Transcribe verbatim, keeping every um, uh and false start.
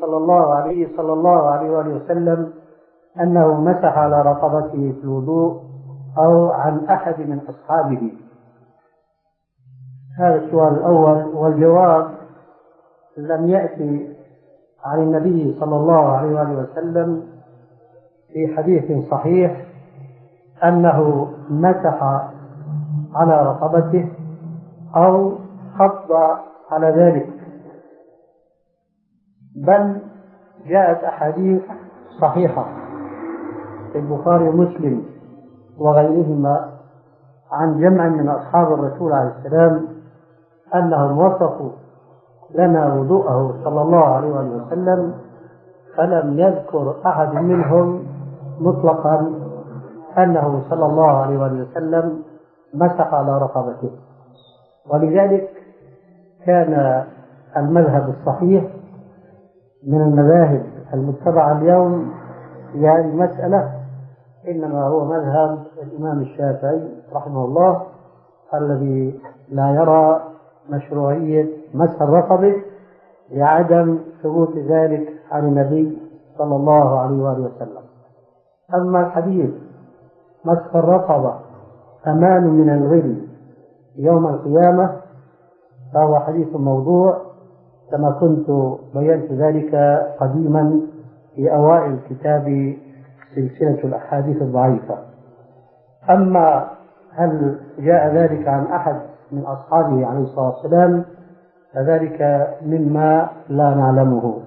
صلى الله عليه صلى الله عليه وآله وسلم أنه مسح على رقبته في الوضوء أو عن أحد من أصحابه؟ هذا السؤال الأول. والجواب: لم يأتي عن النبي صلى الله عليه وآله وسلم في حديث صحيح أنه مسح على رقبته أو حض على ذلك، بل جاءت أحاديث صحيحة في البخاري ومسلم وغيرهما عن جمع من أصحاب الرسول عليه السلام أنهم وصفوا لنا وضوءه صلى الله عليه وسلم، فلم يذكر أحد منهم مطلقا أنه صلى الله عليه وسلم مسح على رقبته. ولذلك كان المذهب الصحيح من المذاهب المتبعة اليوم في هذه المسألة إنما هو مذهب الإمام الشافعي رحمه الله، الذي لا يرى مشروعية مسح الرقبة لعدم ثبوت ذلك عن النبي صلى الله عليه وآله وسلم. أما الحديث مسح الرقبة أمان من الغل يوم القيامة فهو حديث موضوع، كما كنت بينت ذلك قديما في أوائل كتاب سلسلة الأحاديث الضعيفة. أما هل جاء ذلك عن أحد من أصحابه عليه الصلاة والسلام فذلك مما لا نعلمه.